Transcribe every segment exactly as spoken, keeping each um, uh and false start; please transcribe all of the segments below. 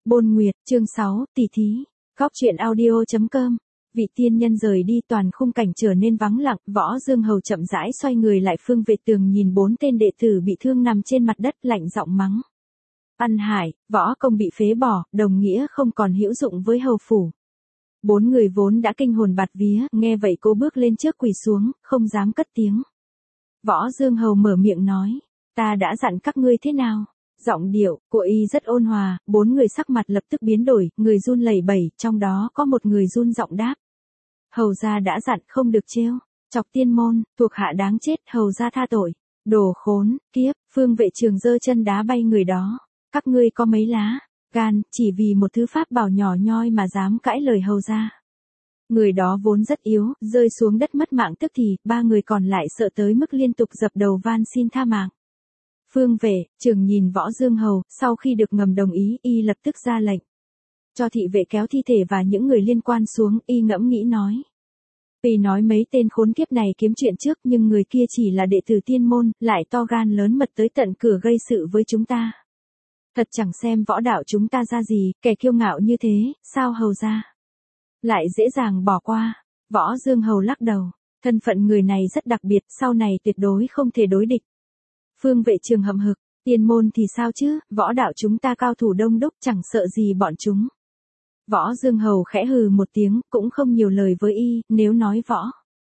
Bôn Nguyệt, chương sáu, tỷ thí. Góc truyện audio.com. Vị tiên nhân rời đi, toàn khung cảnh trở nên vắng lặng, Võ Dương Hầu chậm rãi xoay người lại, Phương Vệ Tường nhìn bốn tên đệ tử bị thương nằm trên mặt đất, lạnh giọng mắng. Ăn Hải, võ công bị phế bỏ, đồng nghĩa không còn hữu dụng với hầu phủ. Bốn người vốn đã kinh hồn bạt vía, nghe vậy cố bước lên trước quỳ xuống, không dám cất tiếng. Võ Dương Hầu mở miệng nói, ta đã dặn các ngươi thế nào? Giọng điệu của y rất ôn hòa, bốn người sắc mặt lập tức biến đổi, người run lẩy bẩy, trong đó có một người run giọng đáp. Hầu gia đã dặn không được trêu chọc tiên môn, thuộc hạ đáng chết, hầu gia tha tội. Đồ khốn, kiếp, Phương Vệ Trường giơ chân đá bay người đó. Các ngươi có mấy lá gan, chỉ vì một thứ pháp bảo nhỏ nhoi mà dám cãi lời hầu gia. Người đó vốn rất yếu, rơi xuống đất mất mạng tức thì, ba người còn lại sợ tới mức liên tục dập đầu van xin tha mạng. Phương Vệ Trường nhìn Võ Dương Hầu, sau khi được ngầm đồng ý, y lập tức ra lệnh cho thị vệ kéo thi thể và những người liên quan xuống, y ngẫm nghĩ nói. Vì nói mấy tên khốn kiếp này kiếm chuyện trước, nhưng người kia chỉ là đệ tử tiên môn, lại to gan lớn mật tới tận cửa gây sự với chúng ta. Thật chẳng xem võ đạo chúng ta ra gì, kẻ kiêu ngạo như thế, sao hầu ra lại dễ dàng bỏ qua. Võ Dương Hầu lắc đầu, thân phận người này rất đặc biệt, sau này tuyệt đối không thể đối địch. Phương Vệ Trường hậm hực, tiên môn thì sao chứ, võ đạo chúng ta cao thủ đông đúc, chẳng sợ gì bọn chúng. Võ Dương Hầu khẽ hừ một tiếng, cũng không nhiều lời với y, nếu nói võ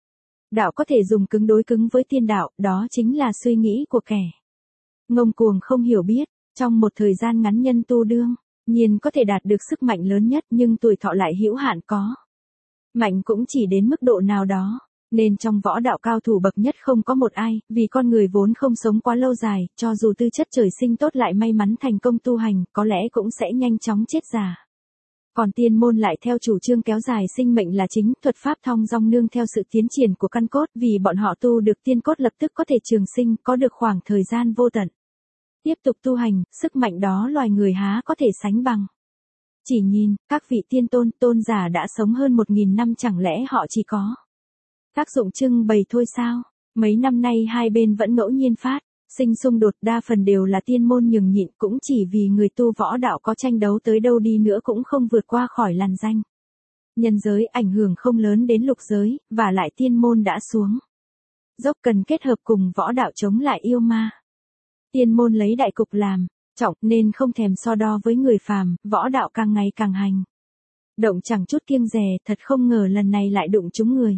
đạo có thể dùng cứng đối cứng với tiên đạo, đó chính là suy nghĩ của kẻ ngông cuồng không hiểu biết. Trong một thời gian ngắn nhân tu đương nhiên có thể đạt được sức mạnh lớn nhất, nhưng tuổi thọ lại hữu hạn, có mạnh cũng chỉ đến mức độ nào đó. Nên trong võ đạo cao thủ bậc nhất không có một ai, vì con người vốn không sống quá lâu dài, cho dù tư chất trời sinh tốt lại may mắn thành công tu hành, có lẽ cũng sẽ nhanh chóng chết già. Còn tiên môn lại theo chủ trương kéo dài sinh mệnh là chính, thuật pháp thong dong nương theo sự tiến triển của căn cốt, vì bọn họ tu được tiên cốt lập tức có thể trường sinh, có được khoảng thời gian vô tận. Tiếp tục tu hành, sức mạnh đó loài người há có thể sánh bằng. Chỉ nhìn, các vị tiên tôn, tôn giả đã sống hơn một nghìn năm, chẳng lẽ họ chỉ có tác dụng trưng bày thôi sao? Mấy năm nay hai bên vẫn ngẫu nhiên phát sinh xung đột, đa phần đều là tiên môn nhường nhịn, cũng chỉ vì người tu võ đạo có tranh đấu tới đâu đi nữa cũng không vượt qua khỏi làn danh nhân giới, ảnh hưởng không lớn đến lục giới, và lại tiên môn đã xuống dốc cần kết hợp cùng võ đạo chống lại yêu ma. Tiên môn lấy đại cục làm trọng, nên không thèm so đo với người phàm, võ đạo càng ngày càng hành động chẳng chút kiêng dè, thật không ngờ lần này lại đụng trúng người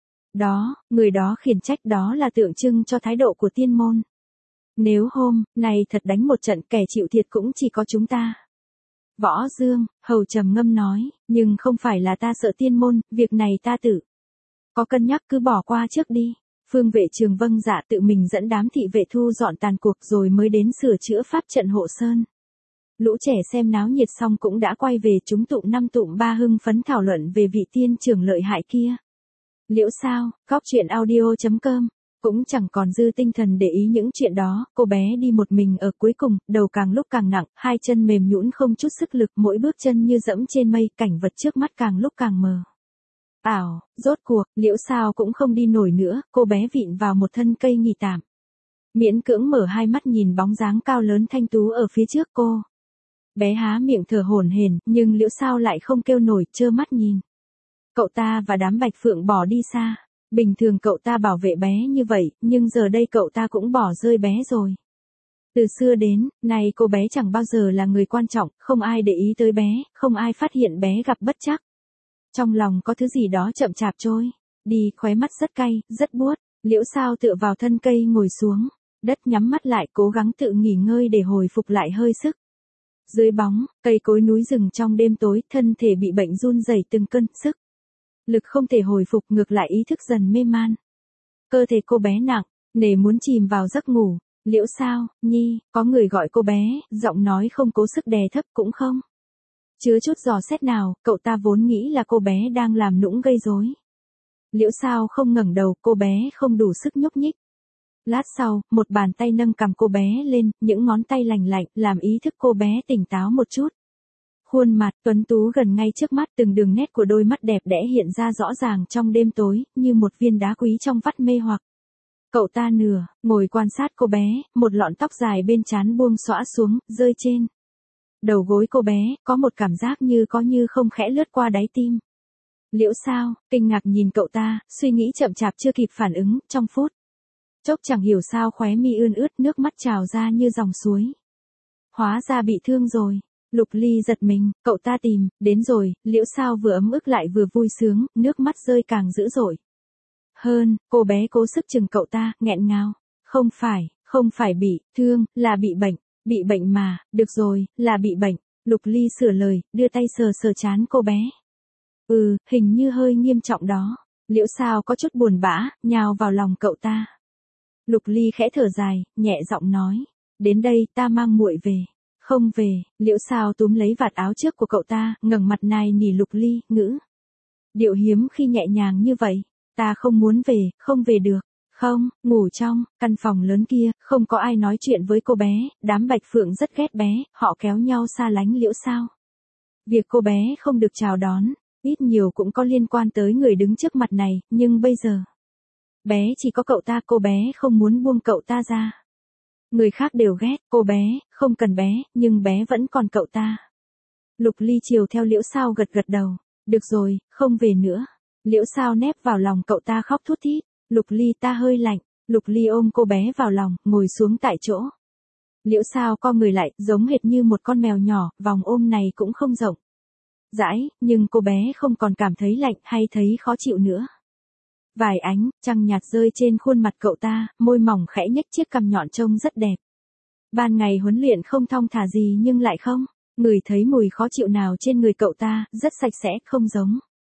đó, người đó khiển trách, đó là tượng trưng cho thái độ của tiên môn. Nếu hôm nay thật đánh một trận, kẻ chịu thiệt cũng chỉ có chúng ta. Võ Dương Hầu trầm ngâm nói, nhưng không phải là ta sợ tiên môn, việc này ta tự có cân nhắc, cứ bỏ qua trước đi. Phương Vệ Trường vâng dạ, tự mình dẫn đám thị vệ thu dọn tàn cuộc rồi mới đến sửa chữa pháp trận hộ sơn. Lũ trẻ xem náo nhiệt xong cũng đã quay về, chúng tụm năm tụm ba hưng phấn thảo luận về vị tiên trưởng lợi hại kia. Liễu Sao, góc truyện audio.com, cũng chẳng còn dư tinh thần để ý những chuyện đó, cô bé đi một mình ở cuối cùng, đầu càng lúc càng nặng, hai chân mềm nhũn không chút sức lực, mỗi bước chân như dẫm trên mây, cảnh vật trước mắt càng lúc càng mờ. Ảo, rốt cuộc, Liễu Sao cũng không đi nổi nữa, cô bé vịn vào một thân cây nghỉ tạm. Miễn cưỡng mở hai mắt nhìn bóng dáng cao lớn thanh tú ở phía trước cô. Bé há miệng thở hổn hển, nhưng Liễu Sao lại không kêu nổi, trơ mắt nhìn cậu ta và đám Bạch Phượng bỏ đi xa. Bình thường cậu ta bảo vệ bé như vậy, nhưng giờ đây cậu ta cũng bỏ rơi bé rồi. Từ xưa đến nay cô bé chẳng bao giờ là người quan trọng, không ai để ý tới bé, không ai phát hiện bé gặp bất trắc. Trong lòng có thứ gì đó chậm chạp trôi đi, khóe mắt rất cay, rất buốt. Liễu Sao tựa vào thân cây ngồi xuống đất, nhắm mắt lại, cố gắng tự nghỉ ngơi để hồi phục lại hơi sức. Dưới bóng cây cối núi rừng trong đêm tối, thân thể bị bệnh run rẩy từng cơn, sức lực không thể hồi phục, ngược lại ý thức dần mê man. Cơ thể cô bé nặng nề muốn chìm vào giấc ngủ. Liễu Sao, Nhi, có người gọi cô bé, giọng nói không cố sức đè thấp, cũng không chứa chút dò xét nào, cậu ta vốn nghĩ là cô bé đang làm nũng gây rối. Liễu Sao không ngẩng đầu, cô bé không đủ sức nhúc nhích. Lát sau, một bàn tay nâng cằm cô bé lên, những ngón tay lành lạnh, làm ý thức cô bé tỉnh táo một chút. Khuôn mặt tuấn tú gần ngay trước mắt, từng đường nét của đôi mắt đẹp đẽ hiện ra rõ ràng trong đêm tối, như một viên đá quý trong vắt mê hoặc. Cậu ta nửa ngồi quan sát cô bé, một lọn tóc dài bên trán buông xõa xuống, rơi trên Đầu gối cô bé, có một cảm giác như có như không khẽ lướt qua đáy tim. Liễu Sao, kinh ngạc nhìn cậu ta, suy nghĩ chậm chạp chưa kịp phản ứng, trong phút chốc chẳng hiểu sao khóe mi ươn ướt, nước mắt trào ra như dòng suối. Hóa ra bị thương rồi. Lục Ly giật mình, cậu ta tìm, đến rồi, Liễu Sao vừa ấm ức lại vừa vui sướng, nước mắt rơi càng dữ dội. Hơn, cô bé cố sức chừng cậu ta, nghẹn ngào. Không phải, không phải bị thương, là bị bệnh, bị bệnh mà, được rồi, là bị bệnh. Lục Ly sửa lời, đưa tay sờ sờ trán cô bé. Ừ, hình như hơi nghiêm trọng đó. Liễu Sao có chút buồn bã, nhào vào lòng cậu ta. Lục Ly khẽ thở dài, nhẹ giọng nói. Đến đây, ta mang muội về. Không về, Liễu Sao túm lấy vạt áo trước của cậu ta, ngẩng mặt nài nỉ Lục Ly, ngữ. Điệu hiếm khi nhẹ nhàng như vậy. Ta không muốn về, không về được. Không, ngủ trong, căn phòng lớn kia, không có ai nói chuyện với cô bé, đám Bạch Phượng rất ghét bé, họ kéo nhau xa lánh Liễu Sao. Việc cô bé không được chào đón, ít nhiều cũng có liên quan tới người đứng trước mặt này, nhưng bây giờ, bé chỉ có cậu ta, cô bé không muốn buông cậu ta ra. Người khác đều ghét, cô bé, không cần bé, nhưng bé vẫn còn cậu ta. Lục Ly chiều theo Liễu Sao gật gật đầu, được rồi, không về nữa. Liễu Sao nép vào lòng cậu ta khóc thút thít, Lục Ly ta hơi lạnh, Lục Ly ôm cô bé vào lòng, ngồi xuống tại chỗ. Liễu Sao co người lại, giống hệt như một con mèo nhỏ, vòng ôm này cũng không rộng rãi, nhưng cô bé không còn cảm thấy lạnh hay thấy khó chịu nữa. Vài ánh trăng nhạt rơi trên khuôn mặt cậu ta, môi mỏng khẽ nhếch, chiếc cằm nhọn trông rất đẹp. Ban ngày huấn luyện không thong thả gì nhưng lại không ngửi thấy mùi khó chịu nào trên người cậu ta, rất sạch sẽ, không giống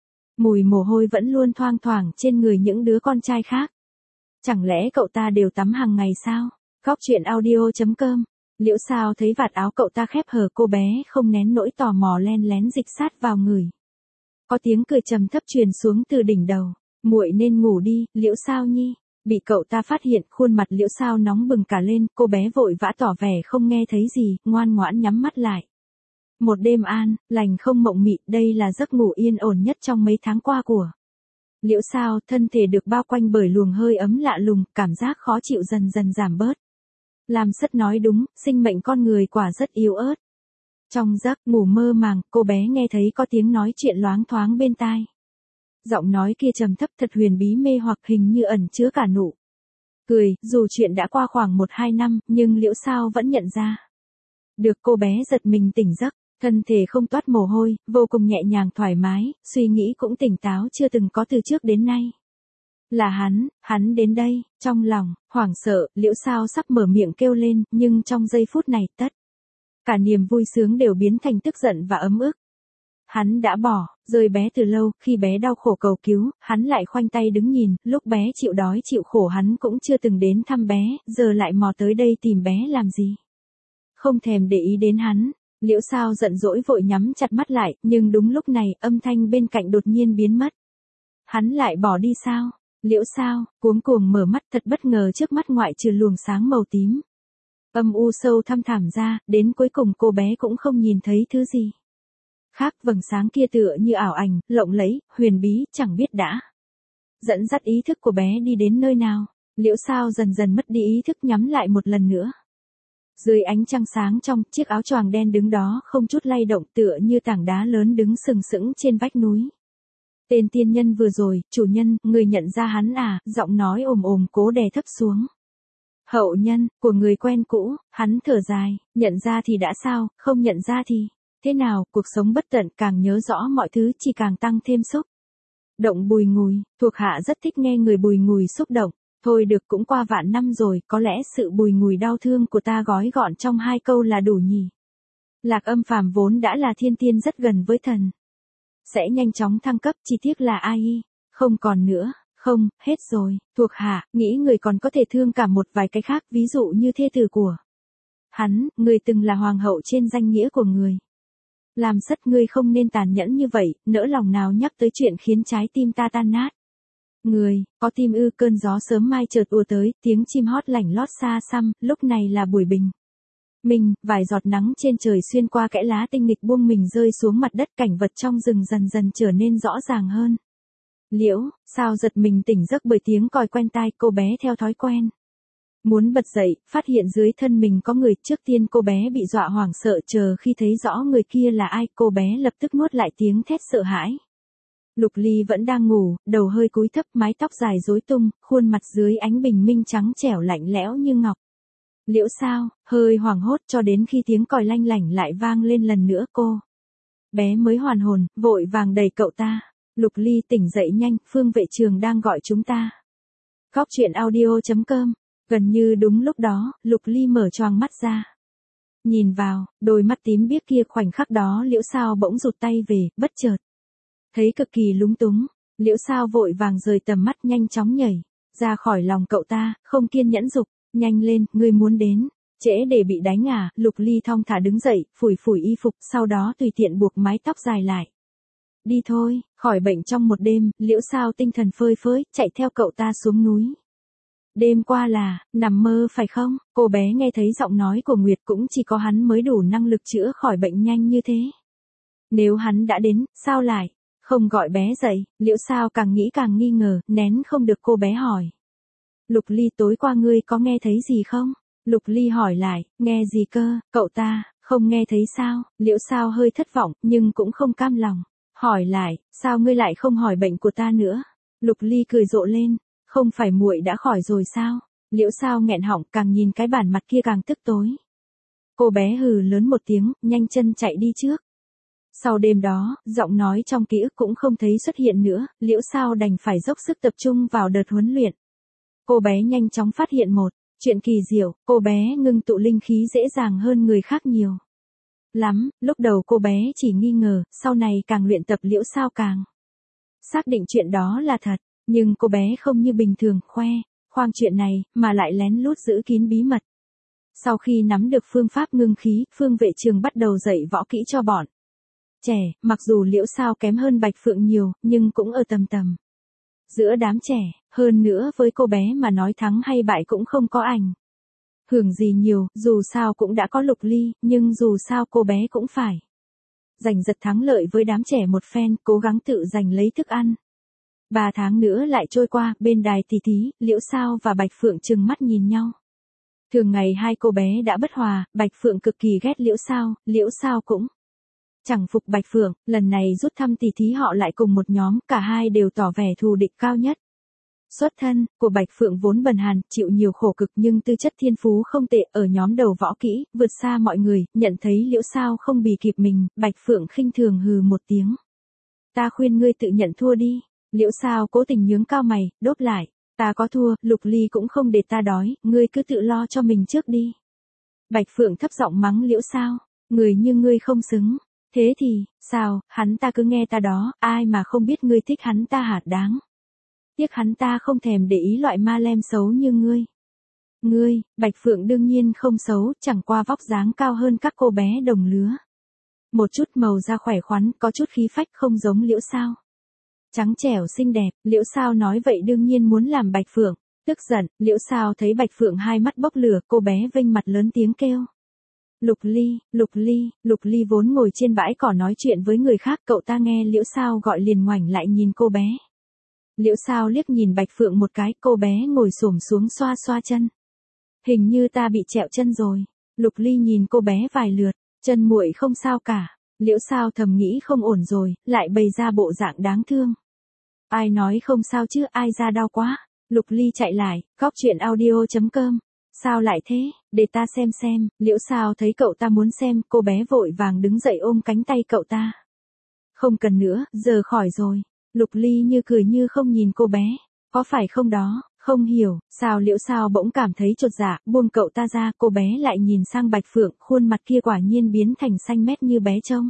mùi mồ hôi vẫn luôn thoang thoảng trên người những đứa con trai khác. Chẳng lẽ cậu ta đều tắm hàng ngày sao? Góc truyện audio chấm com. Liễu Sao thấy vạt áo cậu ta khép hờ, cô bé không nén nỗi tò mò len lén dịch sát vào người. Có tiếng cười trầm thấp truyền xuống từ đỉnh đầu. Muội nên ngủ đi, Liễu Sao nhi. Bị cậu ta phát hiện, khuôn mặt Liễu Sao nóng bừng cả lên, cô bé vội vã tỏ vẻ không nghe thấy gì, ngoan ngoãn nhắm mắt lại. Một đêm an, lành không mộng mị, đây là giấc ngủ yên ổn nhất trong mấy tháng qua của Liễu Sao, thân thể được bao quanh bởi luồng hơi ấm lạ lùng, cảm giác khó chịu dần dần giảm bớt. Làm Sất nói đúng, sinh mệnh con người quả rất yếu ớt. Trong giấc ngủ mơ màng, cô bé nghe thấy có tiếng nói chuyện loáng thoáng bên tai. Giọng nói kia trầm thấp thật huyền bí, mê hoặc, hình như ẩn chứa cả nụ cười. Dù chuyện đã qua khoảng một hai năm, nhưng Liễu Sao vẫn nhận ra được cô bé giật mình tỉnh giấc, thân thể không toát mồ hôi, vô cùng nhẹ nhàng thoải mái, suy nghĩ cũng tỉnh táo chưa từng có từ trước đến nay. Là hắn, hắn đến đây. Trong lòng hoảng sợ, Liễu Sao sắp mở miệng kêu lên, nhưng trong giây phút này, tất cả niềm vui sướng đều biến thành tức giận và ấm ức. Hắn đã bỏ rơi bé từ lâu, khi bé đau khổ cầu cứu, hắn lại khoanh tay đứng nhìn, lúc bé chịu đói chịu khổ hắn cũng chưa từng đến thăm bé, giờ lại mò tới đây tìm bé làm gì? Không thèm để ý đến hắn. Liễu Sao giận dỗi vội nhắm chặt mắt lại, nhưng đúng lúc này, âm thanh bên cạnh đột nhiên biến mất. Hắn lại bỏ đi sao? Liễu Sao cuống cuồng mở mắt, thật bất ngờ trước mắt ngoại trừ luồng sáng màu tím âm u sâu thăm thẳm ra, đến cuối cùng cô bé cũng không nhìn thấy thứ gì khác. Vầng sáng kia tựa như ảo ảnh, lộng lẫy, huyền bí, chẳng biết đã dẫn dắt ý thức của bé đi đến nơi nào. Liễu Sao dần dần mất đi ý thức, nhắm lại một lần nữa. Dưới ánh trăng sáng trong, chiếc áo choàng đen đứng đó không chút lay động, tựa như tảng đá lớn đứng sừng sững trên vách núi. Tên tiên nhân vừa rồi, chủ nhân, người nhận ra hắn à? Giọng nói ồm ồm cố đè thấp xuống. Hậu nhân, của người quen cũ. Hắn thở dài, nhận ra thì đã sao, không nhận ra thì thế nào? Cuộc sống bất tận, càng nhớ rõ mọi thứ chỉ càng tăng thêm xúc động bùi ngùi. Thuộc hạ rất thích nghe người bùi ngùi xúc động. Thôi được, cũng qua vạn năm rồi, có lẽ sự bùi ngùi đau thương của ta gói gọn trong hai câu là đủ nhỉ. Lạc Âm phàm vốn đã là thiên tiên rất gần với thần, sẽ nhanh chóng thăng cấp, chỉ tiếc là ai y không còn nữa. Không, hết rồi. Thuộc hạ nghĩ người còn có thể thương cả một vài cái khác, ví dụ như thê tử của hắn. Người từng là hoàng hậu trên danh nghĩa của người. Làm Sất, ngươi không nên tàn nhẫn như vậy, nỡ lòng nào nhắc tới chuyện khiến trái tim ta tan nát. Người, có tim ư? Cơn gió sớm mai chợt ùa tới, tiếng chim hót lảnh lót xa xăm, lúc này là buổi bình minh, vài giọt nắng trên trời xuyên qua kẽ lá tinh nghịch buông mình rơi xuống mặt đất, cảnh vật trong rừng dần dần trở nên rõ ràng hơn. Liễu Sao giật mình tỉnh giấc bởi tiếng còi quen tai, cô bé theo thói quen Muốn bật dậy, phát hiện dưới thân mình có người, trước tiên cô bé bị dọa hoảng sợ, chờ khi thấy rõ người kia là ai, cô bé lập tức nuốt lại tiếng thét sợ hãi. Lục Ly vẫn đang ngủ, đầu hơi cúi thấp, mái tóc dài rối tung, khuôn mặt dưới ánh bình minh trắng trẻo lạnh lẽo như ngọc. Liễu Sao, hơi hoảng hốt cho đến khi tiếng còi lanh lảnh lại vang lên lần nữa, cô bé mới hoàn hồn, vội vàng đẩy cậu ta. Lục Ly tỉnh dậy nhanh, Phương Vệ Trường đang gọi chúng ta. Góc truyện audio chấm com. Gần như đúng lúc đó, Lục Ly mở choàng mắt ra. Nhìn vào, đôi mắt tím biếc kia, khoảnh khắc đó Liễu Sao bỗng rụt tay về, bất chợt. Thấy cực kỳ lúng túng, Liễu Sao vội vàng rời tầm mắt, nhanh chóng nhảy ra khỏi lòng cậu ta, không kiên nhẫn dục, nhanh lên, ngươi muốn đến, trễ để bị đánh à. Lục Ly thong thả đứng dậy, phủi phủi y phục, sau đó tùy tiện buộc mái tóc dài lại. Đi thôi, khỏi bệnh trong một đêm, Liễu Sao tinh thần phơi phới, chạy theo cậu ta xuống núi. Đêm qua là, nằm mơ phải không? Cô bé nghe thấy giọng nói của Nguyệt, cũng chỉ có hắn mới đủ năng lực chữa khỏi bệnh nhanh như thế. Nếu hắn đã đến, sao lại không gọi bé dậy? Liễu Sao càng nghĩ càng nghi ngờ, nén không được cô bé hỏi. Lục Ly, tối qua ngươi có nghe thấy gì không? Lục Ly hỏi lại, nghe gì cơ? Cậu ta không nghe thấy sao? Liễu Sao hơi thất vọng, nhưng cũng không cam lòng. Hỏi lại, sao ngươi lại không hỏi bệnh của ta nữa? Lục Ly cười rộ lên, không phải muội đã khỏi rồi sao? Liễu Sao nghẹn họng, càng nhìn cái bản mặt kia càng tức tối. Cô bé hừ lớn một tiếng, nhanh chân chạy đi trước. Sau đêm đó, giọng nói trong ký ức cũng không thấy xuất hiện nữa, Liễu Sao đành phải dốc sức tập trung vào đợt huấn luyện. Cô bé nhanh chóng phát hiện một chuyện kỳ diệu, cô bé ngưng tụ linh khí dễ dàng hơn người khác nhiều lắm. Lúc đầu cô bé chỉ nghi ngờ, sau này càng luyện tập Liễu Sao càng xác định chuyện đó là thật, nhưng cô bé không như bình thường khoe khoang chuyện này, mà lại lén lút giữ kín bí mật. Sau khi nắm được phương pháp ngưng khí, Phương Vệ Trường bắt đầu dạy võ kỹ cho bọn trẻ, mặc dù Liễu Sao kém hơn Bạch Phượng nhiều, nhưng cũng ở tầm tầm giữa đám trẻ, hơn nữa với cô bé mà nói thắng hay bại cũng không có ảnh hưởng gì nhiều, dù sao cũng đã có Lục Ly, nhưng dù sao cô bé cũng phải giành giật thắng lợi với đám trẻ một phen, cố gắng tự giành lấy thức ăn. Ba tháng nữa lại trôi qua, bên đài tỷ thí, Liễu Sao và Bạch Phượng trừng mắt nhìn nhau. Thường ngày hai cô bé đã bất hòa, Bạch Phượng cực kỳ ghét Liễu Sao, Liễu Sao cũng chẳng phục Bạch Phượng, lần này rút thăm tỷ thí họ lại cùng một nhóm, cả hai đều tỏ vẻ thù địch cao nhất. Xuất thân của Bạch Phượng vốn bần hàn, chịu nhiều khổ cực nhưng tư chất thiên phú không tệ, ở nhóm đầu võ kỹ, vượt xa mọi người, nhận thấy Liễu Sao không bì kịp mình, Bạch Phượng khinh thường hừ một tiếng. Ta khuyên ngươi tự nhận thua đi. Liễu Sao cố tình nhướng cao mày, đốp lại, ta có thua, Lục Ly cũng không để ta đói, ngươi cứ tự lo cho mình trước đi. Bạch Phượng thấp giọng mắng Liễu Sao, người như ngươi không xứng. Thế thì, sao, hắn ta cứ nghe ta đó, ai mà không biết ngươi thích hắn ta hạt đáng. Tiếc hắn ta không thèm để ý loại ma lem xấu như ngươi. Ngươi, Bạch Phượng đương nhiên không xấu, chẳng qua vóc dáng cao hơn các cô bé đồng lứa. Một chút màu da khỏe khoắn, có chút khí phách, không giống Liễu Sao. Trắng trẻo xinh đẹp, Liễu Sao nói vậy đương nhiên muốn làm Bạch Phượng tức giận. Liễu Sao thấy Bạch Phượng hai mắt bốc lửa, cô bé vênh mặt lớn tiếng kêu. Lục Ly, Lục Ly, Lục Ly vốn ngồi trên bãi cỏ nói chuyện với người khác, cậu ta nghe Liễu Sao gọi liền ngoảnh lại nhìn cô bé. Liễu Sao liếc nhìn Bạch Phượng một cái, cô bé ngồi xổm xuống xoa xoa chân. Hình như ta bị trẹo chân rồi. Lục Ly nhìn cô bé vài lượt, chân muội không sao cả. Liễu Sao thầm nghĩ không ổn rồi, lại bày ra bộ dạng đáng thương. Ai nói không sao chứ, ai ra đau quá. Lục Ly chạy lại, góc truyện audio chấm com. Sao lại thế, để ta xem xem. Liễu Sao thấy cậu ta muốn xem, cô bé vội vàng đứng dậy ôm cánh tay cậu ta. Không cần nữa, giờ khỏi rồi. Lục Ly như cười như không nhìn cô bé. Có phải không đó, không hiểu, sao Liễu Sao bỗng cảm thấy chột dạ, buông cậu ta ra, cô bé lại nhìn sang Bạch Phượng, khuôn mặt kia quả nhiên biến thành xanh mét như bé trông.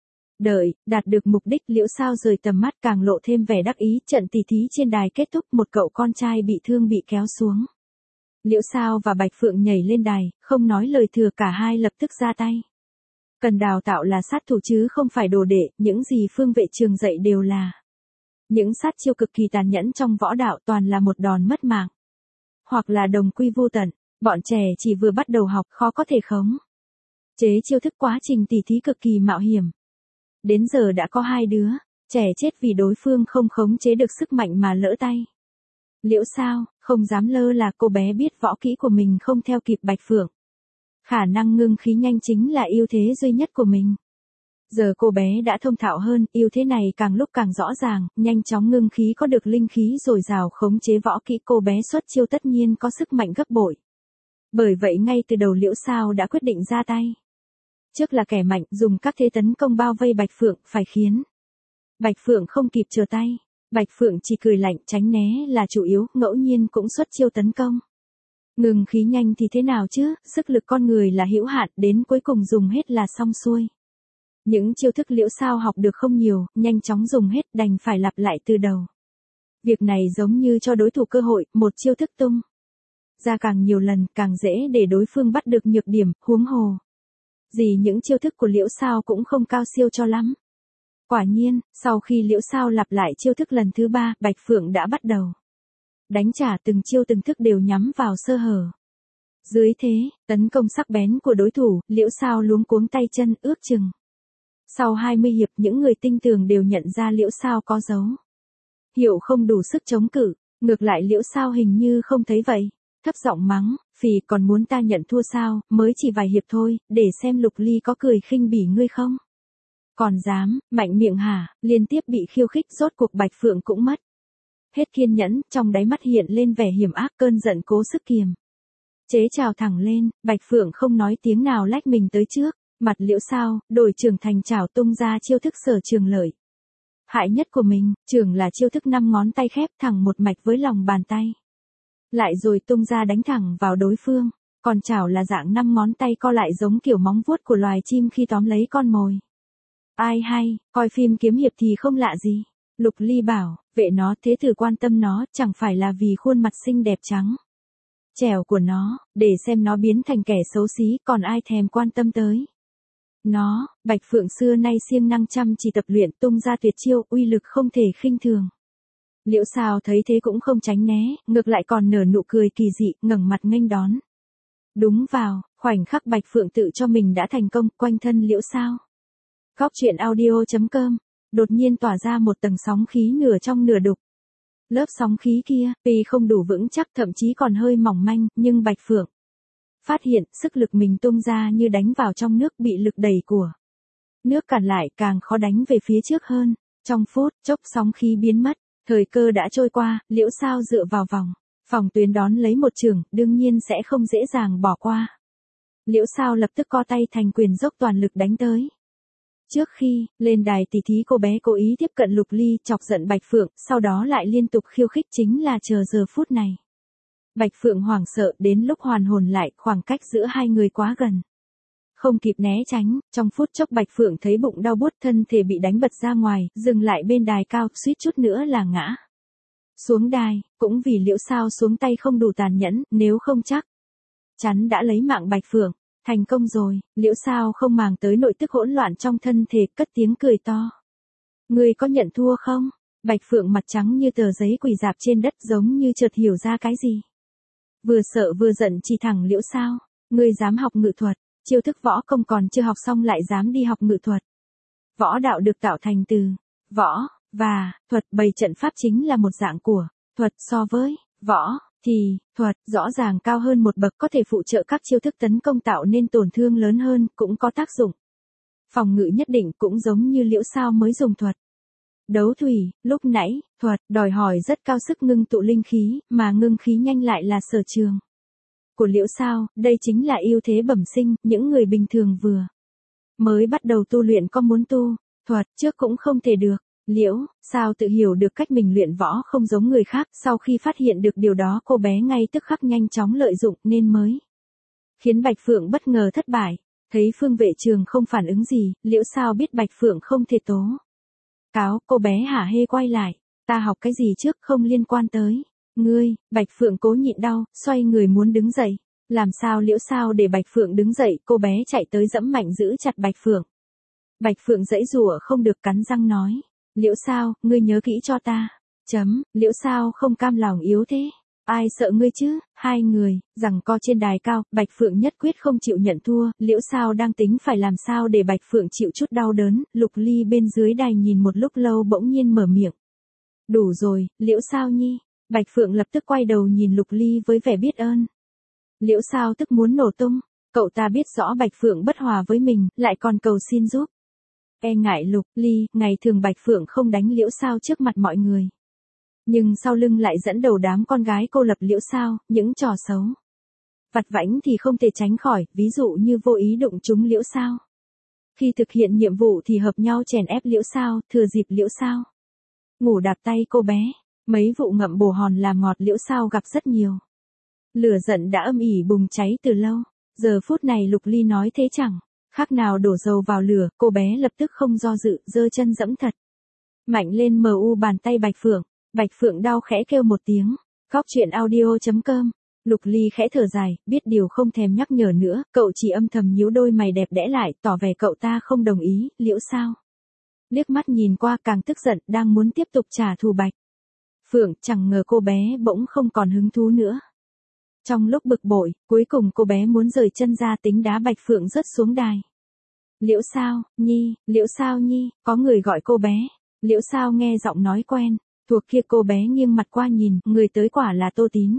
Đợi, đạt được mục đích, Liễu Sao rời tầm mắt càng lộ thêm vẻ đắc ý, trận tỷ thí trên đài kết thúc, một cậu con trai bị thương bị kéo xuống. Liễu Sao và Bạch Phượng nhảy lên đài, không nói lời thừa, cả hai lập tức ra tay. Cần đào tạo là sát thủ chứ không phải đồ đệ, những gì Phương Vệ Trường dạy đều là những sát chiêu cực kỳ tàn nhẫn trong võ đạo, toàn là một đòn mất mạng. Hoặc là đồng quy vô tận, bọn trẻ chỉ vừa bắt đầu học, khó có thể khống chế chiêu thức, quá trình tỷ thí cực kỳ mạo hiểm. Đến giờ đã có hai đứa trẻ chết vì đối phương không khống chế được sức mạnh mà lỡ tay. Liễu Sao Không dám lơ là cô bé biết võ kỹ của mình không theo kịp Bạch Phượng. Khả năng ngưng khí nhanh chính là ưu thế duy nhất của mình. Giờ cô bé đã thông thạo hơn, ưu thế này càng lúc càng rõ ràng, nhanh chóng ngưng khí có được linh khí dồi dào khống chế võ kỹ cô bé xuất chiêu tất nhiên có sức mạnh gấp bội. Bởi vậy ngay từ đầu Liễu Sao đã quyết định ra tay. Trước là kẻ mạnh dùng các thế tấn công bao vây Bạch Phượng, phải khiến Bạch Phượng không kịp trở tay. Bạch Phượng chỉ cười lạnh tránh né là chủ yếu, ngẫu nhiên cũng xuất chiêu tấn công. Ngừng khí nhanh thì thế nào chứ, sức lực con người là hữu hạn, đến cuối cùng dùng hết là xong xuôi. Những chiêu thức Liễu Sao học được không nhiều, nhanh chóng dùng hết đành phải lặp lại từ đầu. Việc này giống như cho đối thủ cơ hội, một chiêu thức tung ra càng nhiều lần, càng dễ để đối phương bắt được nhược điểm, huống hồ gì những chiêu thức của Liễu Sao cũng không cao siêu cho lắm. Quả nhiên, sau khi Liễu Sao lặp lại chiêu thức lần thứ ba, Bạch Phượng đã bắt đầu đánh trả từng chiêu từng thức đều nhắm vào sơ hở. Dưới thế, tấn công sắc bén của đối thủ, Liễu Sao luống cuống tay chân, ước chừng sau hai mươi hiệp những người tinh tường đều nhận ra Liễu Sao có dấu hiệu không đủ sức chống cự, ngược lại Liễu Sao hình như không thấy vậy, thấp giọng mắng, phì còn muốn ta nhận thua sao, mới chỉ vài hiệp thôi, để xem Lục Ly có cười khinh bỉ ngươi không. Còn dám, mạnh miệng hả, liên tiếp bị khiêu khích rốt cuộc Bạch Phượng cũng mất hết kiên nhẫn, trong đáy mắt hiện lên vẻ hiểm ác cơn giận cố sức kiềm chế trào thẳng lên, Bạch Phượng không nói tiếng nào lách mình tới trước, mặt Liễu Sao, đổi trường thành trảo tung ra chiêu thức sở trường lợi hại nhất của mình, trường là chiêu thức năm ngón tay khép thẳng một mạch với lòng bàn tay. Lại rồi tung ra đánh thẳng vào đối phương, còn trảo là dạng năm ngón tay co lại giống kiểu móng vuốt của loài chim khi tóm lấy con mồi. Ai hay, coi phim kiếm hiệp thì không lạ gì. Lục Ly bảo, vệ nó thế thử quan tâm nó, chẳng phải là vì khuôn mặt xinh đẹp trắng trẻo của nó, để xem nó biến thành kẻ xấu xí, còn ai thèm quan tâm tới nó. Bạch Phượng xưa nay siêng năng chăm chỉ tập luyện, tung ra tuyệt chiêu, uy lực không thể khinh thường. Liễu Sao thấy thế cũng không tránh né, ngược lại còn nở nụ cười kỳ dị, ngẩng mặt nghênh đón. Đúng vào, khoảnh khắc Bạch Phượng tự cho mình đã thành công, quanh thân Liễu Sao. Góc truyện audio chấm com đột nhiên tỏa ra một tầng sóng khí nửa trong nửa đục. Lớp sóng khí kia, tuy không đủ vững chắc thậm chí còn hơi mỏng manh, nhưng Bạch Phượng phát hiện sức lực mình tung ra như đánh vào trong nước, bị lực đẩy của nước cản lại càng khó đánh về phía trước hơn. Trong phút chốc sóng khí biến mất, thời cơ đã trôi qua, Liễu Sao dựa vào vòng phòng tuyến đón lấy một trường, đương nhiên sẽ không dễ dàng bỏ qua. Liễu Sao lập tức co tay thành quyền dốc toàn lực đánh tới. Trước khi lên đài tỷ thí cô bé cố ý tiếp cận Lục Ly chọc giận Bạch Phượng, sau đó lại liên tục khiêu khích, chính là chờ giờ phút này. Bạch Phượng hoảng sợ, đến lúc hoàn hồn lại, khoảng cách giữa hai người quá gần. Không kịp né tránh, trong phút chốc Bạch Phượng thấy bụng đau buốt, thân thể bị đánh bật ra ngoài, dừng lại bên đài cao, suýt chút nữa là ngã xuống đài, cũng vì Liễu Sao xuống tay không đủ tàn nhẫn, nếu không chắc chắn đã lấy mạng Bạch Phượng. Thành công rồi, Liễu Sao không màng tới nội tức hỗn loạn trong thân thể, cất tiếng cười to. Ngươi có nhận thua không? Bạch Phượng mặt trắng như tờ giấy quỳ rạp trên đất, giống như chợt hiểu ra cái gì. Vừa sợ vừa giận chỉ thẳng Liễu Sao. Ngươi dám học ngự thuật, chiêu thức võ công còn chưa học xong lại dám đi học ngự thuật. Võ đạo được tạo thành từ võ và thuật, bày trận pháp chính là một dạng của thuật, so với võ thì thuật rõ ràng cao hơn một bậc, có thể phụ trợ các chiêu thức tấn công tạo nên tổn thương lớn hơn, cũng có tác dụng phòng ngự nhất định, cũng giống như Liễu Sao mới dùng thuật đấu thủy lúc nãy. Thuật đòi hỏi rất cao sức ngưng tụ linh khí, mà ngưng khí nhanh lại là sở trường của Liễu Sao, đây chính là ưu thế bẩm sinh. Những người bình thường vừa mới bắt đầu tu luyện có muốn tu thuật trước cũng không thể được. Liễu Sao tự hiểu được cách mình luyện võ không giống người khác, sau khi phát hiện được điều đó cô bé ngay tức khắc nhanh chóng lợi dụng, nên mới khiến Bạch Phượng bất ngờ thất bại. Thấy Phương Vệ Trường không phản ứng gì, Liễu Sao biết Bạch Phượng không thể tố cáo, cô bé hả hê quay lại. Ta học cái gì trước, không liên quan tới ngươi. Bạch Phượng cố nhịn đau, xoay người muốn đứng dậy. Làm sao Liễu Sao để Bạch Phượng đứng dậy, cô bé chạy tới giẫm mạnh giữ chặt Bạch Phượng. Bạch Phượng giãy giụa không được, cắn răng nói. Liễu Sao, ngươi nhớ kỹ cho ta. Chấm, Liễu Sao không cam lòng yếu thế. Ai sợ ngươi chứ? Hai người giằng co trên đài cao, Bạch Phượng nhất quyết không chịu nhận thua. Liễu Sao đang tính phải làm sao để Bạch Phượng chịu chút đau đớn. Lục Ly bên dưới đài nhìn một lúc lâu bỗng nhiên mở miệng. Đủ rồi, Liễu Sao nhi. Bạch Phượng lập tức quay đầu nhìn Lục Ly với vẻ biết ơn. Liễu Sao tức muốn nổ tung, cậu ta biết rõ Bạch Phượng bất hòa với mình, lại còn cầu xin giúp. E ngại Lục Ly, ngày thường Bạch Phượng không đánh Liễu Sao trước mặt mọi người. Nhưng sau lưng lại dẫn đầu đám con gái cô lập Liễu Sao, những trò xấu. Vặt vãnh thì không thể tránh khỏi, ví dụ như vô ý đụng trúng Liễu Sao. Khi thực hiện nhiệm vụ thì hợp nhau chèn ép Liễu Sao, thừa dịp Liễu Sao ngủ đạp tay cô bé. Mấy vụ ngậm bồ hòn làm ngọt Liễu Sao gặp rất nhiều. Lửa giận đã âm ỉ bùng cháy từ lâu. Giờ phút này Lục Ly nói thế chẳng khác nào đổ dầu vào lửa, cô bé lập tức không do dự, giơ chân dẫm thật mạnh lên mờ u bàn tay Bạch Phượng. Bạch Phượng đau khẽ kêu một tiếng. Góc truyện audio chấm com. Lục Ly khẽ thở dài, biết điều không thèm nhắc nhở nữa, cậu chỉ âm thầm nhíu đôi mày đẹp đẽ lại, tỏ vẻ cậu ta không đồng ý. Liễu Sao liếc mắt nhìn qua càng tức giận, đang muốn tiếp tục trả thù Bạch Phượng, chẳng ngờ cô bé bỗng không còn hứng thú nữa. Trong lúc bực bội, cuối cùng cô bé muốn rời chân ra tính đá Bạch Phượng rớt xuống đài. Liễu Sao, Nhi, Liễu Sao Nhi, có người gọi cô bé. Liễu Sao nghe giọng nói quen, thuộc kia cô bé nghiêng mặt qua nhìn, người tới quả là Tô Tín.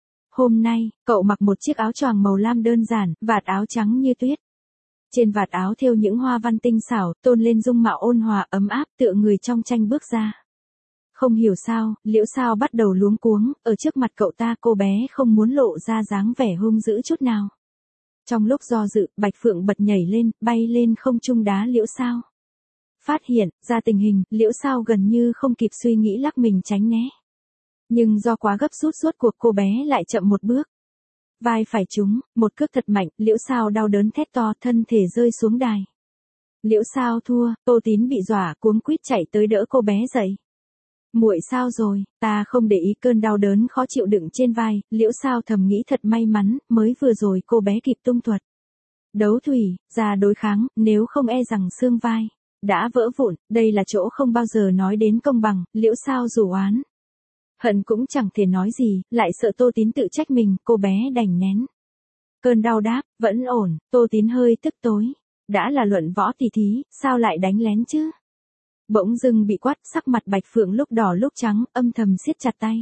Hôm nay, cậu mặc một chiếc áo choàng màu lam đơn giản, vạt áo trắng như tuyết. Trên vạt áo thêu những hoa văn tinh xảo, tôn lên dung mạo ôn hòa ấm áp tựa người trong tranh bước ra. Không hiểu sao, Liễu Sao bắt đầu luống cuống, ở trước mặt cậu ta cô bé không muốn lộ ra dáng vẻ hung dữ chút nào. Trong lúc do dự, Bạch Phượng bật nhảy lên, bay lên không trung đá Liễu Sao. Phát hiện ra tình hình, Liễu Sao gần như không kịp suy nghĩ lắc mình tránh né. Nhưng do quá gấp rút suốt cuộc cô bé lại chậm một bước. Vai phải trúng, một cước thật mạnh, Liễu Sao đau đớn thét to, thân thể rơi xuống đài. Liễu Sao thua, Tô Tín bị dọa cuống quýt chạy tới đỡ cô bé dậy. Muội sao rồi, ta không để ý cơn đau đớn khó chịu đựng trên vai, Liễu Sao thầm nghĩ thật may mắn, mới vừa rồi cô bé kịp tung thuật. Đấu thủy, ra đối kháng, nếu không e rằng xương vai đã vỡ vụn, đây là chỗ không bao giờ nói đến công bằng, Liễu Sao rủ oán. Hận cũng chẳng thể nói gì, lại sợ Tô Tín tự trách mình, cô bé đành nén cơn đau đáp, vẫn ổn. Tô Tín hơi tức tối. Đã là luận võ tỷ thí, sao lại đánh lén chứ? Bỗng dưng bị quát, sắc mặt Bạch Phượng lúc đỏ lúc trắng, âm thầm siết chặt tay.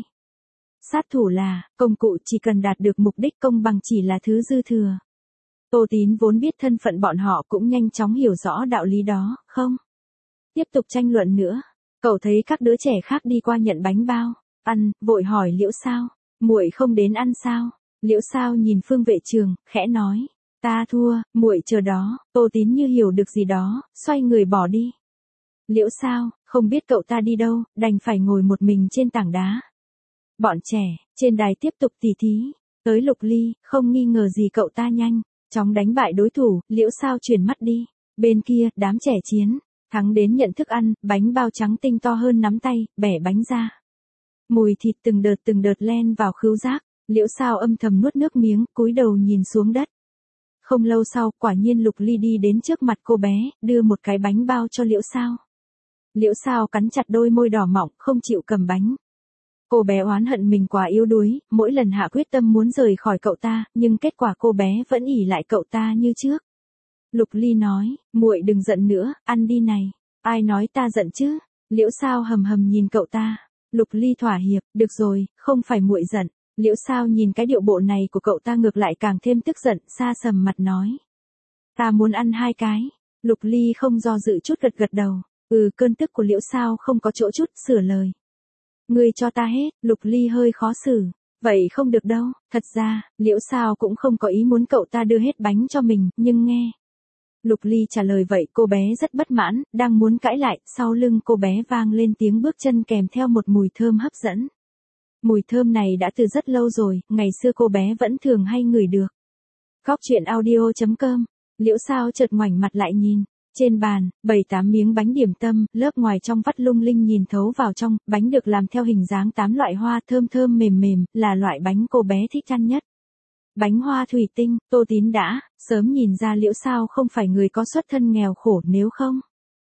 Sát thủ là công cụ, chỉ cần đạt được mục đích công bằng chỉ là thứ dư thừa. Tô Tín vốn biết thân phận bọn họ cũng nhanh chóng hiểu rõ đạo lý đó, không tiếp tục tranh luận nữa. Cậu thấy các đứa trẻ khác đi qua nhận bánh bao ăn, vội hỏi Liễu Sao, muội không đến ăn sao? Liễu Sao nhìn Phương Vệ Trường, khẽ nói, ta thua, muội chờ đó. Tô Tín như hiểu được gì đó, xoay người bỏ đi. Liễu Sao, không biết cậu ta đi đâu, đành phải ngồi một mình trên tảng đá. Bọn trẻ, trên đài tiếp tục tỉ thí, tới Lục Ly, không nghi ngờ gì cậu ta nhanh chóng đánh bại đối thủ. Liễu Sao chuyển mắt đi, bên kia, đám trẻ chiến, thắng đến nhận thức ăn, bánh bao trắng tinh to hơn nắm tay, bẻ bánh ra. Mùi thịt từng đợt từng đợt len vào khứu giác, Liễu Sao âm thầm nuốt nước miếng, cúi đầu nhìn xuống đất. Không lâu sau, quả nhiên Lục Ly đi đến trước mặt cô bé, đưa một cái bánh bao cho Liễu Sao. Liễu Sao cắn chặt đôi môi đỏ mọng, không chịu cầm bánh. Cô bé oán hận mình quá yếu đuối, mỗi lần hạ quyết tâm muốn rời khỏi cậu ta, nhưng kết quả cô bé vẫn ỉ lại cậu ta như trước. Lục Ly nói, muội đừng giận nữa, ăn đi này. Ai nói ta giận chứ? Liễu Sao hầm hầm nhìn cậu ta. Lục Ly thỏa hiệp, được rồi, không phải muội giận. Liễu Sao nhìn cái điệu bộ này của cậu ta ngược lại càng thêm tức giận, xa sầm mặt nói. Ta muốn ăn hai cái. Lục Ly không do dự chút gật gật đầu. Ừ, cơn tức của Liễu Sao không có chỗ chút, sửa lời. Ngươi cho ta hết. Lục Ly hơi khó xử. Vậy không được đâu, thật ra, Liễu Sao cũng không có ý muốn cậu ta đưa hết bánh cho mình, nhưng nghe Lục Ly trả lời vậy cô bé rất bất mãn, đang muốn cãi lại, sau lưng cô bé vang lên tiếng bước chân kèm theo một mùi thơm hấp dẫn. Mùi thơm này đã từ rất lâu rồi, ngày xưa cô bé vẫn thường hay ngửi được. Góc truyện audio chấm com. Liễu Sao chợt ngoảnh mặt lại nhìn. Trên bàn, bảy tám miếng bánh điểm tâm, lớp ngoài trong vắt lung linh nhìn thấu vào trong, bánh được làm theo hình dáng tám loại hoa thơm thơm mềm mềm, là loại bánh cô bé thích ăn nhất. Bánh hoa thủy tinh, Tô Tín đã sớm nhìn ra Liễu Sao không phải người có xuất thân nghèo khổ, nếu không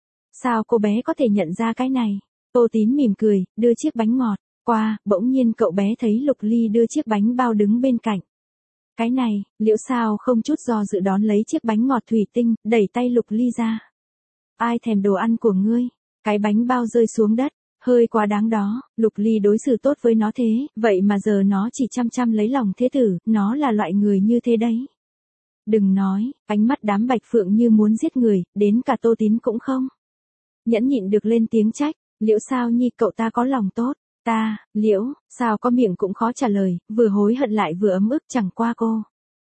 sao cô bé có thể nhận ra cái này. Tô Tín mỉm cười, đưa chiếc bánh ngọt qua, bỗng nhiên cậu bé thấy Lục Ly đưa chiếc bánh bao đứng bên cạnh. Cái này, Liễu Sao không chút do dự đón lấy chiếc bánh ngọt thủy tinh, đẩy tay Lục Ly ra. Ai thèm đồ ăn của ngươi? Cái bánh bao rơi xuống đất, hơi quá đáng đó, Lục Ly đối xử tốt với nó thế, vậy mà giờ nó chỉ chăm chăm lấy lòng thế tử, nó là loại người như thế đấy. Đừng nói, ánh mắt đám Bạch Phượng như muốn giết người, đến cả Tô Tín cũng không nhẫn nhịn được lên tiếng trách, Liễu Sao Nhi cậu ta có lòng tốt, ta, Liễu, sao có miệng cũng khó trả lời, vừa hối hận lại vừa ấm ức chẳng qua cô.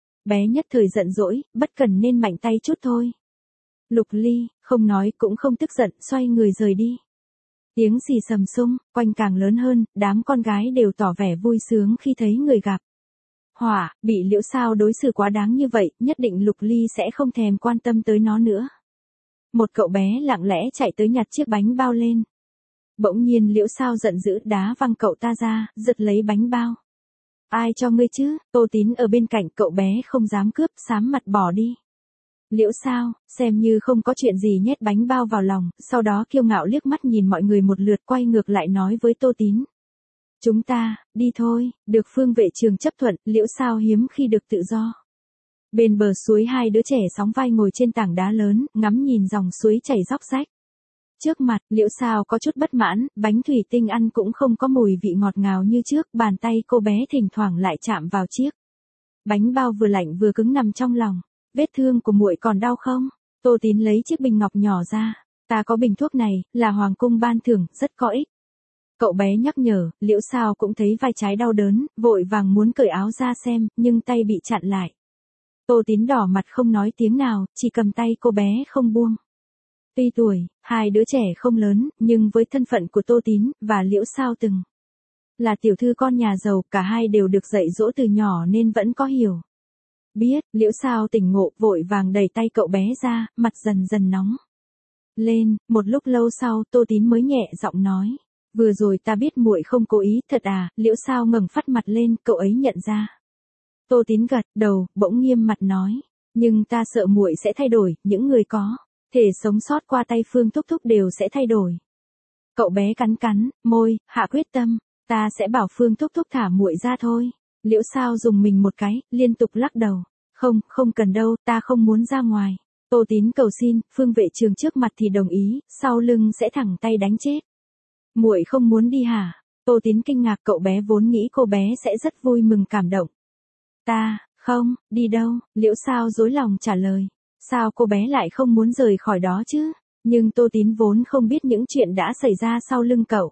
Bé nhất thời giận dỗi, bất cần nên mạnh tay chút thôi. Lục Ly, không nói cũng không tức giận, xoay người rời đi. Tiếng xì sầm sung, quanh càng lớn hơn, đám con gái đều tỏ vẻ vui sướng khi thấy người gặp. Hỏa, bị Liễu Sao đối xử quá đáng như vậy, nhất định Lục Ly sẽ không thèm quan tâm tới nó nữa. Một cậu bé lặng lẽ chạy tới nhặt chiếc bánh bao lên. Bỗng nhiên Liễu Sao giận dữ đá văng cậu ta ra, giật lấy bánh bao. Ai cho ngươi chứ, Tô Tín ở bên cạnh, cậu bé không dám cướp, xám mặt bỏ đi. Liễu Sao, xem như không có chuyện gì nhét bánh bao vào lòng, sau đó kiêu ngạo liếc mắt nhìn mọi người một lượt quay ngược lại nói với Tô Tín. Chúng ta, đi thôi, được Phương Vệ Trường chấp thuận, Liễu Sao hiếm khi được tự do. Bên bờ suối hai đứa trẻ sóng vai ngồi trên tảng đá lớn, ngắm nhìn dòng suối chảy róc rách. Trước mặt, Liễu Sao có chút bất mãn, bánh thủy tinh ăn cũng không có mùi vị ngọt ngào như trước, bàn tay cô bé thỉnh thoảng lại chạm vào chiếc bánh bao vừa lạnh vừa cứng nằm trong lòng. Vết thương của muội còn đau không? Tô Tín lấy chiếc bình ngọc nhỏ ra. Ta có bình thuốc này, là hoàng cung ban thưởng, rất có ích. Cậu bé nhắc nhở, Liễu Sao cũng thấy vai trái đau đớn, vội vàng muốn cởi áo ra xem, nhưng tay bị chặn lại. Tô Tín đỏ mặt không nói tiếng nào, chỉ cầm tay cô bé không buông. Tuy tuổi, hai đứa trẻ không lớn, nhưng với thân phận của Tô Tín, và Liễu Sao từng là tiểu thư con nhà giàu, cả hai đều được dạy dỗ từ nhỏ nên vẫn có hiểu. Biết, Liễu Sao tỉnh ngộ, vội vàng đẩy tay cậu bé ra, mặt dần dần nóng lên, một lúc lâu sau, Tô Tín mới nhẹ giọng nói. Vừa rồi ta biết muội không cố ý, thật à, Liễu Sao ngẩng phát mặt lên, cậu ấy nhận ra. Tô Tín gật đầu, bỗng nghiêm mặt nói. Nhưng ta sợ muội sẽ thay đổi, những người có thể sống sót qua tay Phương Thúc Thúc đều sẽ thay đổi. Cậu bé cắn cắn, môi, hạ quyết tâm, ta sẽ bảo Phương Thúc Thúc thả muội ra thôi. Liễu Sao dùng mình một cái, liên tục lắc đầu. Không, không cần đâu, ta không muốn ra ngoài. Tô Tín cầu xin, Phương Vệ Trường trước mặt thì đồng ý, sau lưng sẽ thẳng tay đánh chết. Muội không muốn đi hả? Tô Tín kinh ngạc, cậu bé vốn nghĩ cô bé sẽ rất vui mừng cảm động. Ta, không, đi đâu? Liễu Sao dối lòng trả lời. Sao cô bé lại không muốn rời khỏi đó chứ? Nhưng Tô Tín vốn không biết những chuyện đã xảy ra sau lưng cậu.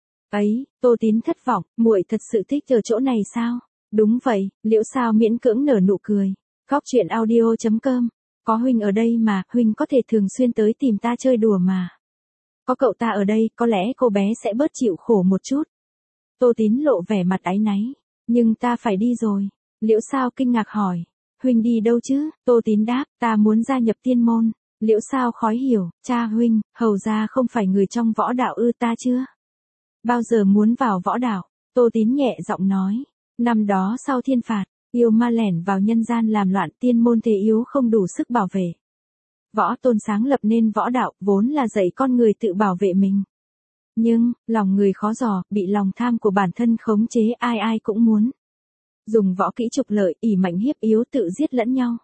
Ấy, Tô Tín thất vọng, muội thật sự thích ở chỗ này sao? Đúng vậy, Liễu Sao miễn cưỡng nở nụ cười. Góc truyện audio chấm com. Có huynh ở đây mà, huynh có thể thường xuyên tới tìm ta chơi đùa mà. Có cậu ta ở đây, có lẽ cô bé sẽ bớt chịu khổ một chút. Tô Tín lộ vẻ mặt áy náy. Nhưng ta phải đi rồi. Liễu Sao kinh ngạc hỏi. Huynh đi đâu chứ? Tô Tín đáp, ta muốn gia nhập tiên môn. Liễu Sao khói hiểu, cha huynh, hầu ra không phải người trong võ đạo ư, ta chưa bao giờ muốn vào võ đạo. Tô Tín nhẹ giọng nói. Năm đó sau thiên phạt, yêu ma lẻn vào nhân gian làm loạn, tiên môn thế yếu không đủ sức bảo vệ. Võ Tôn sáng lập nên võ đạo, vốn là dạy con người tự bảo vệ mình. Nhưng, lòng người khó dò, bị lòng tham của bản thân khống chế, ai ai cũng muốn dùng võ kỹ trục lợi, ỷ mạnh hiếp yếu, tự giết lẫn nhau.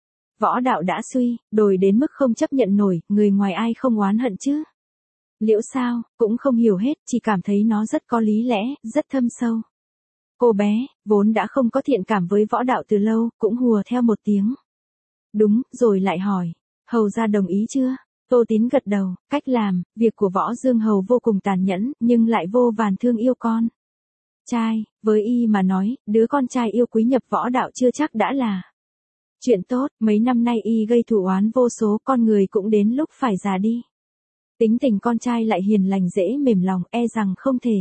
Võ đạo đã suy, đồi đến mức không chấp nhận nổi, người ngoài ai không oán hận chứ. Liễu Sao, cũng không hiểu hết, chỉ cảm thấy nó rất có lý lẽ, rất thâm sâu. Cô bé, vốn đã không có thiện cảm với võ đạo từ lâu, cũng hùa theo một tiếng. Đúng, rồi lại hỏi, hầu ra đồng ý chưa? Tô Tín gật đầu, cách làm, việc của Võ Dương Hầu vô cùng tàn nhẫn, nhưng lại vô vàn thương yêu con trai, với y mà nói, đứa con trai yêu quý nhập võ đạo chưa chắc đã là chuyện tốt, mấy năm nay y gây thù oán vô số, con người cũng đến lúc phải già đi. Tính tình con trai lại hiền lành dễ mềm lòng, e rằng không thể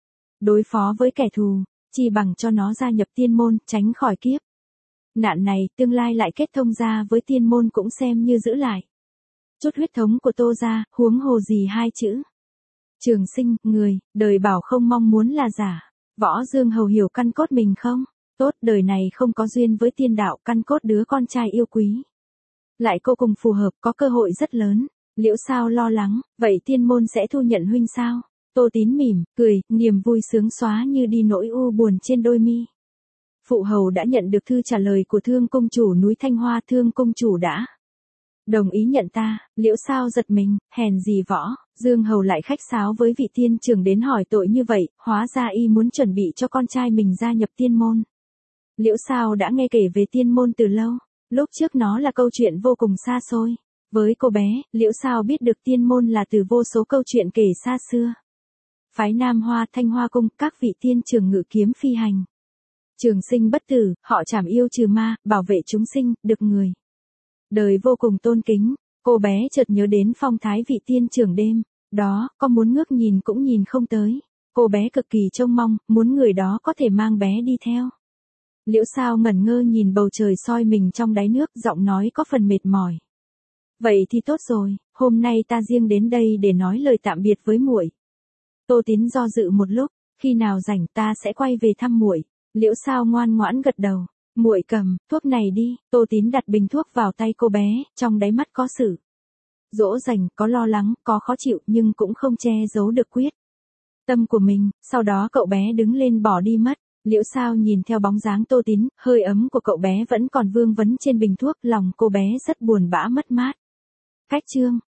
đối phó với kẻ thù, chỉ bằng cho nó gia nhập tiên môn, tránh khỏi kiếp nạn này, tương lai lại kết thông ra với tiên môn cũng xem như giữ lại chút huyết thống của Tô gia, huống hồ gì hai chữ Trường Sinh, người, đời bảo không mong muốn là giả. Võ Dương Hầu hiểu căn cốt mình không? Tốt, đời này không có duyên với tiên đạo, căn cốt đứa con trai yêu quý lại cô cùng phù hợp, có cơ hội rất lớn. Liễu Sao lo lắng, vậy tiên môn sẽ thu nhận huynh sao? Tô Tín mỉm, cười, niềm vui sướng xóa như đi nỗi u buồn trên đôi mi. Phụ hầu đã nhận được thư trả lời của Thương Công Chủ núi Thanh Hoa, Thương Công Chủ đã Đồng ý nhận ta, Liễu Sao giật mình, hèn gì võ, Dương Hầu lại khách sáo với vị tiên trưởng đến hỏi tội như vậy, hóa ra y muốn chuẩn bị cho con trai mình gia nhập tiên môn. Liễu Sao đã nghe kể về tiên môn từ lâu, lúc trước nó là câu chuyện vô cùng xa xôi. Với cô bé, Liễu Sao biết được tiên môn là từ vô số câu chuyện kể xa xưa. Phái Nam Hoa, Thanh Hoa Cung, các vị tiên trưởng ngự kiếm phi hành. Trường sinh bất tử, họ trảm yêu trừ ma, bảo vệ chúng sinh, được người đời vô cùng tôn kính. Cô bé chợt nhớ đến phong thái vị tiên trưởng đêm đó, có muốn ngước nhìn cũng nhìn không tới. Cô bé cực kỳ trông mong, muốn người đó có thể mang bé đi theo. Liễu Sao ngẩn ngơ nhìn bầu trời soi mình trong đáy nước, giọng nói có phần mệt mỏi. Vậy thì tốt rồi, hôm nay ta riêng đến đây để nói lời tạm biệt với muội. Tô Tín do dự một lúc, khi nào rảnh ta sẽ quay về thăm muội. Liễu Sao ngoan ngoãn gật đầu. Muội cầm thuốc này đi. Tô Tín đặt bình thuốc vào tay cô bé, trong đáy mắt có sự dỗ dành, có lo lắng, có khó chịu, nhưng cũng không che giấu được quyết tâm của mình. Sau đó cậu bé đứng lên bỏ đi mất. Liễu Sao nhìn theo bóng dáng Tô Tín, hơi ấm của cậu bé vẫn còn vương vấn trên bình thuốc, lòng cô bé rất buồn bã mất mát. Cách chương